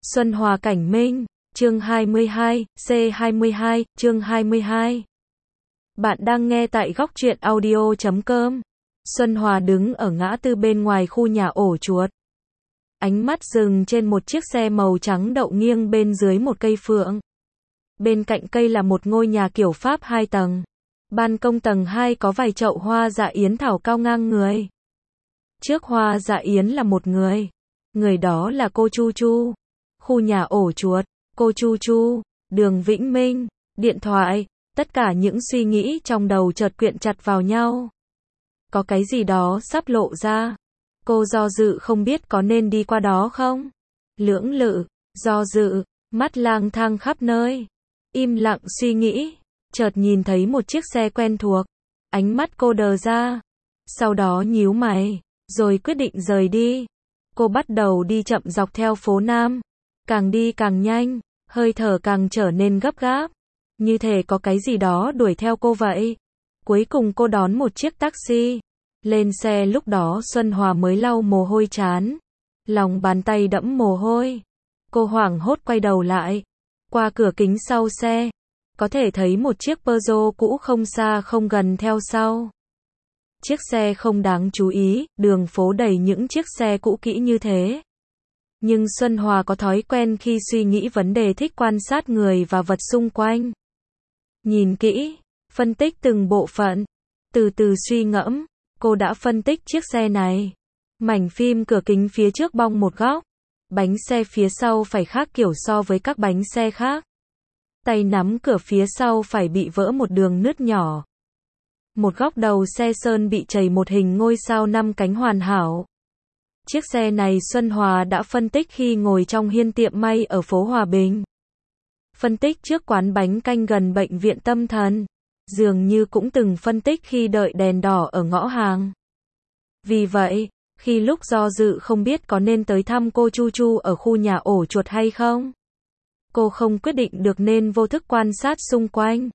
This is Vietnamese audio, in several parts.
Xuân Hòa Cảnh Minh, chương 22, C22, chương 22. Bạn đang nghe tại góc truyện audio.com. Xuân Hòa đứng ở ngã tư bên ngoài khu nhà ổ chuột. Ánh mắt dừng trên một chiếc xe màu trắng đậu nghiêng bên dưới một cây phượng. Bên cạnh cây là một ngôi nhà kiểu Pháp 2 tầng. Ban công tầng 2 có vài chậu hoa dạ yến thảo cao ngang người. Trước hoa dạ yến là một người. Người đó là cô Chu Chu. Khu nhà ổ chuột, cô Chu Chu, đường Vĩnh Minh, điện thoại, tất cả những suy nghĩ trong đầu chợt quyện chặt vào nhau. Có cái gì đó sắp lộ ra. Cô do dự không biết có nên đi qua đó không? Lưỡng lự, do dự, mắt lang thang khắp nơi. Im lặng suy nghĩ, chợt nhìn thấy một chiếc xe quen thuộc. Ánh mắt cô đờ ra. Sau đó nhíu mày, rồi quyết định rời đi. Cô bắt đầu đi chậm dọc theo phố Nam. Càng đi càng nhanh, hơi thở càng trở nên gấp gáp. Như thể có cái gì đó đuổi theo cô vậy. Cuối cùng cô đón một chiếc taxi. Lên xe lúc đó Xuân Hòa mới lau mồ hôi trán. Lòng bàn tay đẫm mồ hôi. Cô hoảng hốt quay đầu lại. Qua cửa kính sau xe, có thể thấy một chiếc Peugeot cũ không xa không gần theo sau. Chiếc xe không đáng chú ý, đường phố đầy những chiếc xe cũ kỹ như thế. Nhưng Xuân Hòa có thói quen khi suy nghĩ vấn đề thích quan sát người và vật xung quanh. Nhìn kỹ, phân tích từng bộ phận, từ từ suy ngẫm, cô đã phân tích chiếc xe này. Mảnh phim cửa kính phía trước bong một góc, bánh xe phía sau phải khác kiểu so với các bánh xe khác. Tay nắm cửa phía sau phải bị vỡ một đường nứt nhỏ. Một góc đầu xe sơn bị chảy một hình ngôi sao 5 cánh hoàn hảo. Chiếc xe này Xuân Hòa đã phân tích khi ngồi trong hiên tiệm may ở phố Hòa Bình. Phân tích trước quán bánh canh gần bệnh viện tâm thần. Dường như cũng từng phân tích khi đợi đèn đỏ ở ngõ hàng. Vì vậy, khi lúc do dự không biết có nên tới thăm cô Chu Chu ở khu nhà ổ chuột hay không. Cô không quyết định được nên vô thức quan sát xung quanh.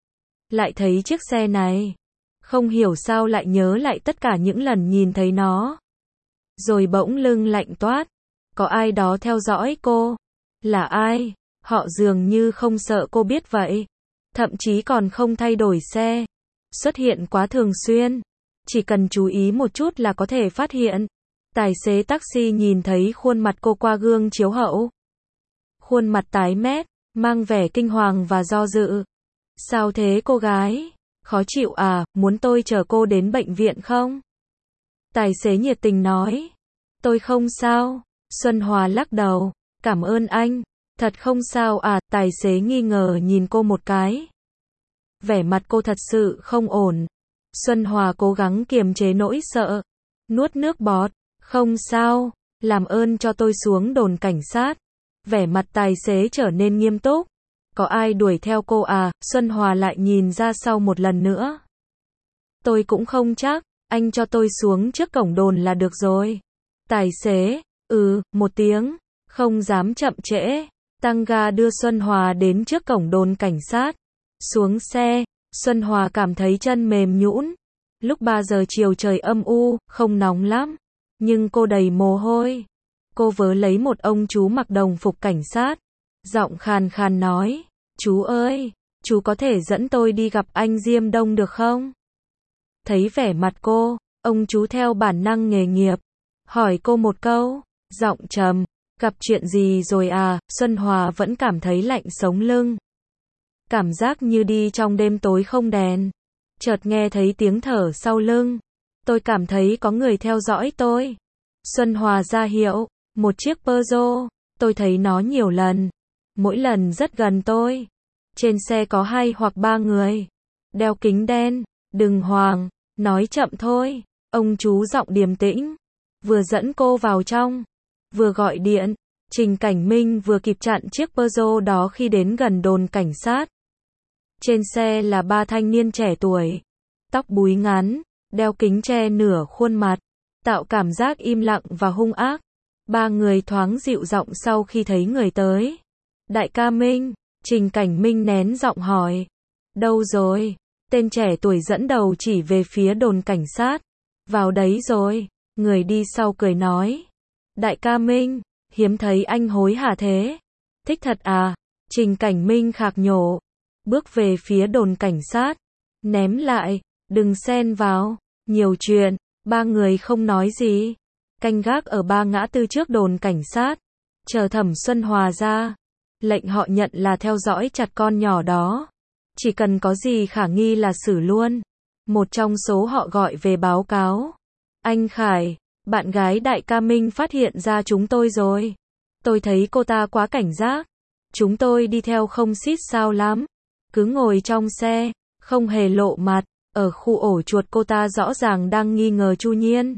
Lại thấy chiếc xe này. Không hiểu sao lại nhớ lại tất cả những lần nhìn thấy nó. Rồi bỗng lưng lạnh toát. Có ai đó theo dõi cô? Là ai? Họ dường như không sợ cô biết vậy. Thậm chí còn không thay đổi xe. Xuất hiện quá thường xuyên. Chỉ cần chú ý một chút là có thể phát hiện. Tài xế taxi nhìn thấy khuôn mặt cô qua gương chiếu hậu. Khuôn mặt tái mét, mang vẻ kinh hoàng và do dự. Sao thế cô gái? Khó chịu à, muốn tôi chở cô đến bệnh viện không? Tài xế nhiệt tình nói. Tôi không sao. Xuân Hòa lắc đầu. Cảm ơn anh. Thật không sao à, tài xế nghi ngờ nhìn cô một cái. Vẻ mặt cô thật sự không ổn. Xuân Hòa cố gắng kiềm chế nỗi sợ. Nuốt nước bọt. Không sao, làm ơn cho tôi xuống đồn cảnh sát. Vẻ mặt tài xế trở nên nghiêm túc. Có ai đuổi theo cô à? Xuân Hòa lại nhìn ra sau một lần nữa. Tôi cũng không chắc, anh cho tôi xuống trước cổng đồn là được rồi. Tài xế, một tiếng, không dám chậm trễ. Tăng ga đưa Xuân Hòa đến trước cổng đồn cảnh sát. Xuống xe, Xuân Hòa cảm thấy chân mềm nhũn. Lúc 3 giờ chiều trời âm u, không nóng lắm. Nhưng cô đầy mồ hôi. Cô vớ lấy một ông chú mặc đồng phục cảnh sát. Giọng khàn khàn nói. Chú ơi, chú có thể dẫn tôi đi gặp anh Diêm Đông được không? Thấy vẻ mặt cô, ông chú theo bản năng nghề nghiệp. Hỏi cô một câu, giọng trầm. Gặp chuyện gì rồi à? Xuân Hòa vẫn cảm thấy lạnh sống lưng. Cảm giác như đi trong đêm tối không đèn. Chợt nghe thấy tiếng thở sau lưng. Tôi cảm thấy có người theo dõi tôi. Xuân Hòa ra hiệu, một chiếc Peugeot. Tôi thấy nó nhiều lần. Mỗi lần rất gần tôi. Trên xe có 2 hoặc 3 người. Đeo kính đen. Đừng hoảng, nói chậm thôi. Ông chú giọng điềm tĩnh. Vừa dẫn cô vào trong. Vừa gọi điện. Trình Cảnh Minh vừa kịp chặn chiếc Peugeot đó khi đến gần đồn cảnh sát. Trên xe là 3 thanh niên trẻ tuổi. Tóc búi ngắn, đeo kính che nửa khuôn mặt. Tạo cảm giác im lặng và hung ác. 3 người thoáng dịu giọng sau khi thấy người tới. Đại ca Minh, Trình Cảnh Minh nén giọng hỏi. Đâu rồi? Tên trẻ tuổi dẫn đầu chỉ về phía đồn cảnh sát. Vào đấy rồi. Người đi sau cười nói. Đại ca Minh, Hiếm thấy anh hối hả thế. Thích thật à? Trình Cảnh Minh khạc nhổ. Bước về phía đồn cảnh sát. Ném lại. Đừng xen vào. Nhiều chuyện. Ba người không nói gì. Canh gác ở ba ngã tư trước đồn cảnh sát. Chờ Thẩm Xuân Hòa ra. Lệnh họ nhận là theo dõi chặt con nhỏ đó. Chỉ cần có gì khả nghi là xử luôn. Một trong số họ gọi về báo cáo. Anh Khải, bạn gái đại ca Minh phát hiện ra chúng tôi rồi. Tôi thấy cô ta quá cảnh giác. Chúng tôi đi theo không xít sao lắm. Cứ ngồi trong xe, không hề lộ mặt. Ở khu ổ chuột cô ta rõ ràng đang nghi ngờ Chu Nhiên.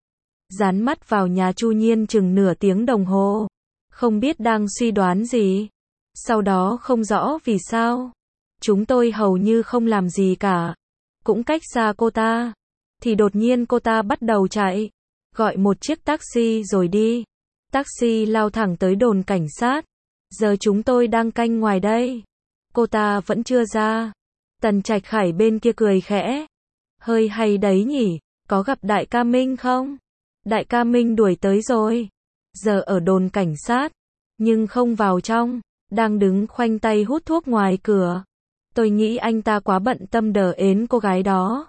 Dán mắt vào nhà Chu Nhiên chừng nửa tiếng đồng hồ. Không biết đang suy đoán gì. Sau đó không rõ vì sao. Chúng tôi hầu như không làm gì cả. Cũng cách xa cô ta. Thì đột nhiên cô ta bắt đầu chạy. Gọi một chiếc taxi rồi đi. Taxi lao thẳng tới đồn cảnh sát. Giờ chúng tôi đang canh ngoài đây. Cô ta vẫn chưa ra. Tần Trạch Khải bên kia cười khẽ. Hơi hay đấy nhỉ, có gặp đại ca Minh không? Đại ca Minh đuổi tới rồi. Giờ ở đồn cảnh sát. Nhưng không vào trong. Đang đứng khoanh tay hút thuốc ngoài cửa. Tôi nghĩ anh ta quá bận tâm đờ ến cô gái đó.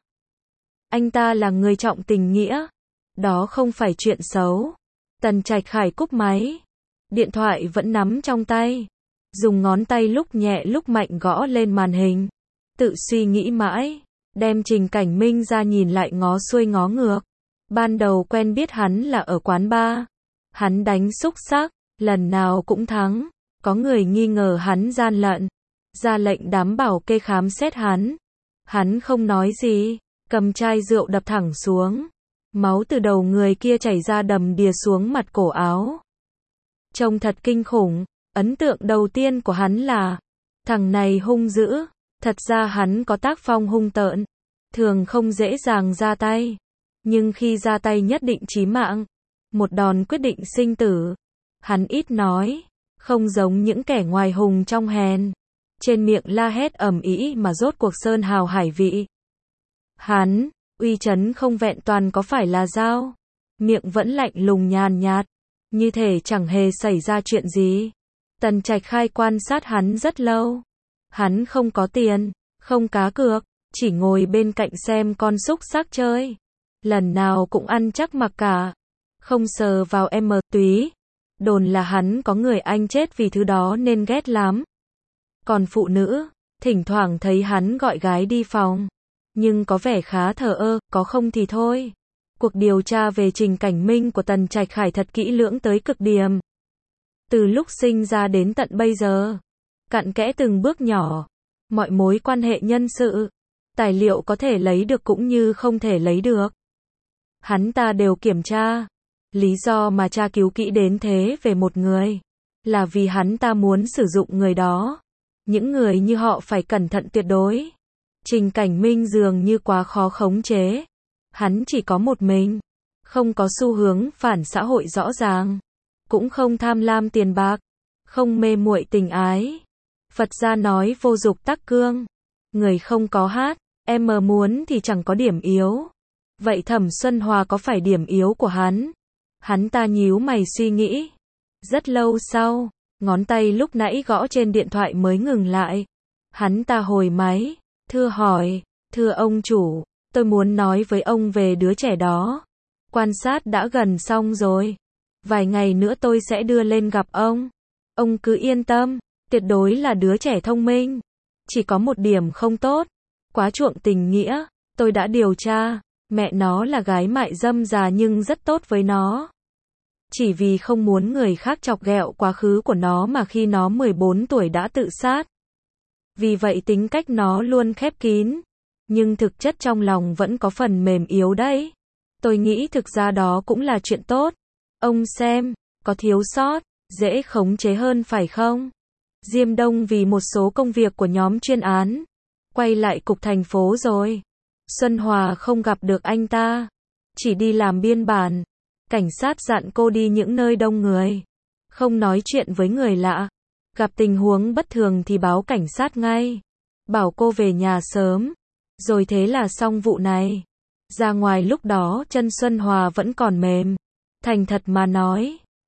Anh ta là người trọng tình nghĩa. Đó không phải chuyện xấu. Tần Trạch Khải cúp máy. Điện thoại vẫn nắm trong tay. Dùng ngón tay lúc nhẹ lúc mạnh gõ lên màn hình. Tự suy nghĩ mãi. Đem Trình Cảnh Minh ra nhìn lại ngó xuôi ngó ngược. Ban đầu quen biết hắn là ở quán bar. Hắn đánh xúc xắc. Lần nào cũng thắng. Có người nghi ngờ hắn gian lận. Ra lệnh đám bảo kê khám xét hắn. Hắn không nói gì. Cầm chai rượu đập thẳng xuống. Máu từ đầu người kia chảy ra đầm đìa xuống mặt cổ áo. Trông thật kinh khủng. Ấn tượng đầu tiên của hắn là thằng này hung dữ. Thật ra hắn có tác phong hung tợn. Thường không dễ dàng ra tay. Nhưng khi ra tay nhất định chí mạng. Một đòn quyết định sinh tử. Hắn ít nói. Không giống những kẻ ngoài hùng trong hèn. Trên miệng la hét ầm ĩ mà rốt cuộc sơn hào hải vị. Hắn, uy chấn không vẹn toàn có phải là dao. Miệng vẫn lạnh lùng nhàn nhạt. Như thể chẳng hề xảy ra chuyện gì. Tần Trạch Khai quan sát hắn rất lâu. Hắn không có tiền, không cá cược, chỉ ngồi bên cạnh xem con xúc xắc chơi. Lần nào cũng ăn chắc mặc cả. Không sờ vào túy. Đồn là hắn có người anh chết vì thứ đó nên ghét lắm. Còn phụ nữ, thỉnh thoảng thấy hắn gọi gái đi phòng. Nhưng có vẻ khá thờ ơ, có không thì thôi. Cuộc điều tra về Trình Cảnh Minh của Tần Trạch Khải thật kỹ lưỡng tới cực điểm. Từ lúc sinh ra đến tận bây giờ. Cặn kẽ từng bước nhỏ. Mọi mối quan hệ nhân sự. Tài liệu có thể lấy được cũng như không thể lấy được. Hắn ta đều kiểm tra. Lý do mà tra cứu kỹ đến thế về một người. Là vì hắn ta muốn sử dụng người đó. Những người như họ phải cẩn thận tuyệt đối. Trình Cảnh Minh dường như quá khó khống chế. Hắn chỉ có một mình. Không có xu hướng phản xã hội rõ ràng. Cũng không tham lam tiền bạc. Không mê muội tình ái. Phật gia nói vô dục tắc cương. Người không có hát, em muốn thì chẳng có điểm yếu. Vậy Thẩm Xuân Hòa có phải điểm yếu của hắn? Hắn ta nhíu mày suy nghĩ. Rất lâu sau, ngón tay lúc nãy gõ trên điện thoại mới ngừng lại. Hắn ta hồi máy, thưa ông chủ, tôi muốn nói với ông về đứa trẻ đó. Quan sát đã gần xong rồi. Vài ngày nữa tôi sẽ đưa lên gặp ông. Ông cứ yên tâm, tuyệt đối là đứa trẻ thông minh. Chỉ có một điểm không tốt, quá chuộng tình nghĩa. Tôi đã điều tra, mẹ nó là gái mại dâm già nhưng rất tốt với nó. Chỉ vì không muốn người khác chọc ghẹo quá khứ của nó mà khi nó 14 tuổi đã tự sát. Vì vậy tính cách nó luôn khép kín. Nhưng thực chất trong lòng vẫn có phần mềm yếu đấy. Tôi nghĩ thực ra đó cũng là chuyện tốt. Ông xem, có thiếu sót, dễ khống chế hơn phải không? Diêm Đông vì một số công việc của nhóm chuyên án. Quay lại cục thành phố rồi. Xuân Hòa không gặp được anh ta. Chỉ đi làm biên bản. Cảnh sát dặn cô đi những nơi đông người. Không nói chuyện với người lạ. Gặp tình huống bất thường thì báo cảnh sát ngay. Bảo cô về nhà sớm. Rồi thế là xong vụ này. Ra ngoài lúc đó chân Xuân Hòa vẫn còn mềm. Thành thật mà nói,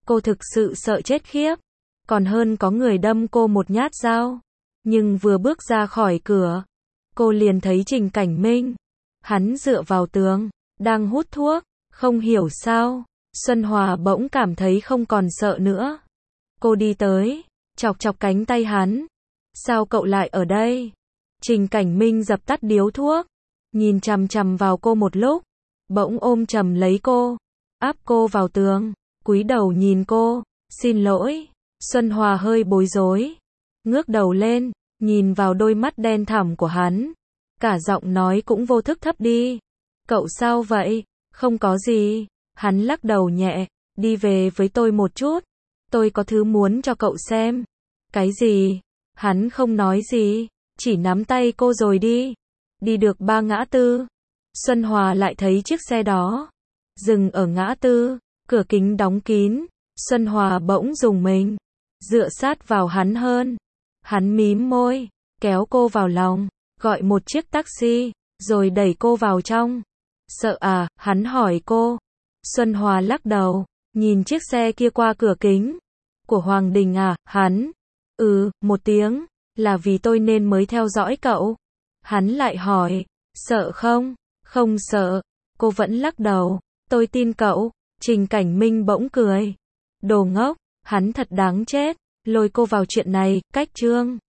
Cô thực sự sợ chết khiếp. Còn hơn có người đâm cô một nhát dao. Nhưng vừa bước ra khỏi cửa, cô liền thấy Trình Cảnh Minh. Hắn dựa vào tường, đang hút thuốc. Không hiểu sao, Xuân Hòa bỗng cảm thấy không còn sợ nữa. Cô đi tới, chọc chọc cánh tay hắn. Sao cậu lại ở đây? Trình Cảnh Minh dập tắt điếu thuốc, nhìn chằm chằm vào cô một lúc, bỗng ôm chầm lấy cô, áp cô vào tường, cúi đầu nhìn cô. Xin lỗi. Xuân Hòa hơi bối rối, ngước đầu lên, nhìn vào đôi mắt đen thẳm của hắn. Cả giọng nói cũng vô thức thấp đi. Cậu sao vậy? Không có gì. Hắn lắc đầu nhẹ, đi về với tôi một chút. Tôi có thứ muốn cho cậu xem. Cái gì? Hắn không nói gì, chỉ nắm tay cô rồi đi. Đi được 3 ngã tư, Xuân Hòa lại thấy chiếc xe đó dừng ở ngã tư, cửa kính đóng kín. Xuân Hòa bỗng rùng mình, dựa sát vào hắn hơn. Hắn mím môi, kéo cô vào lòng, gọi một chiếc taxi, rồi đẩy cô vào trong. Sợ à? Hắn hỏi cô. Xuân Hòa lắc đầu, nhìn chiếc xe kia qua cửa kính. Của Hoàng Đình à? Hắn một tiếng, là vì tôi nên mới theo dõi cậu. Hắn lại hỏi, sợ không? Không sợ. Cô vẫn lắc đầu, tôi tin cậu. Trình Cảnh Minh bỗng cười. Đồ ngốc, hắn thật đáng chết, lôi cô vào chuyện này, cách chương.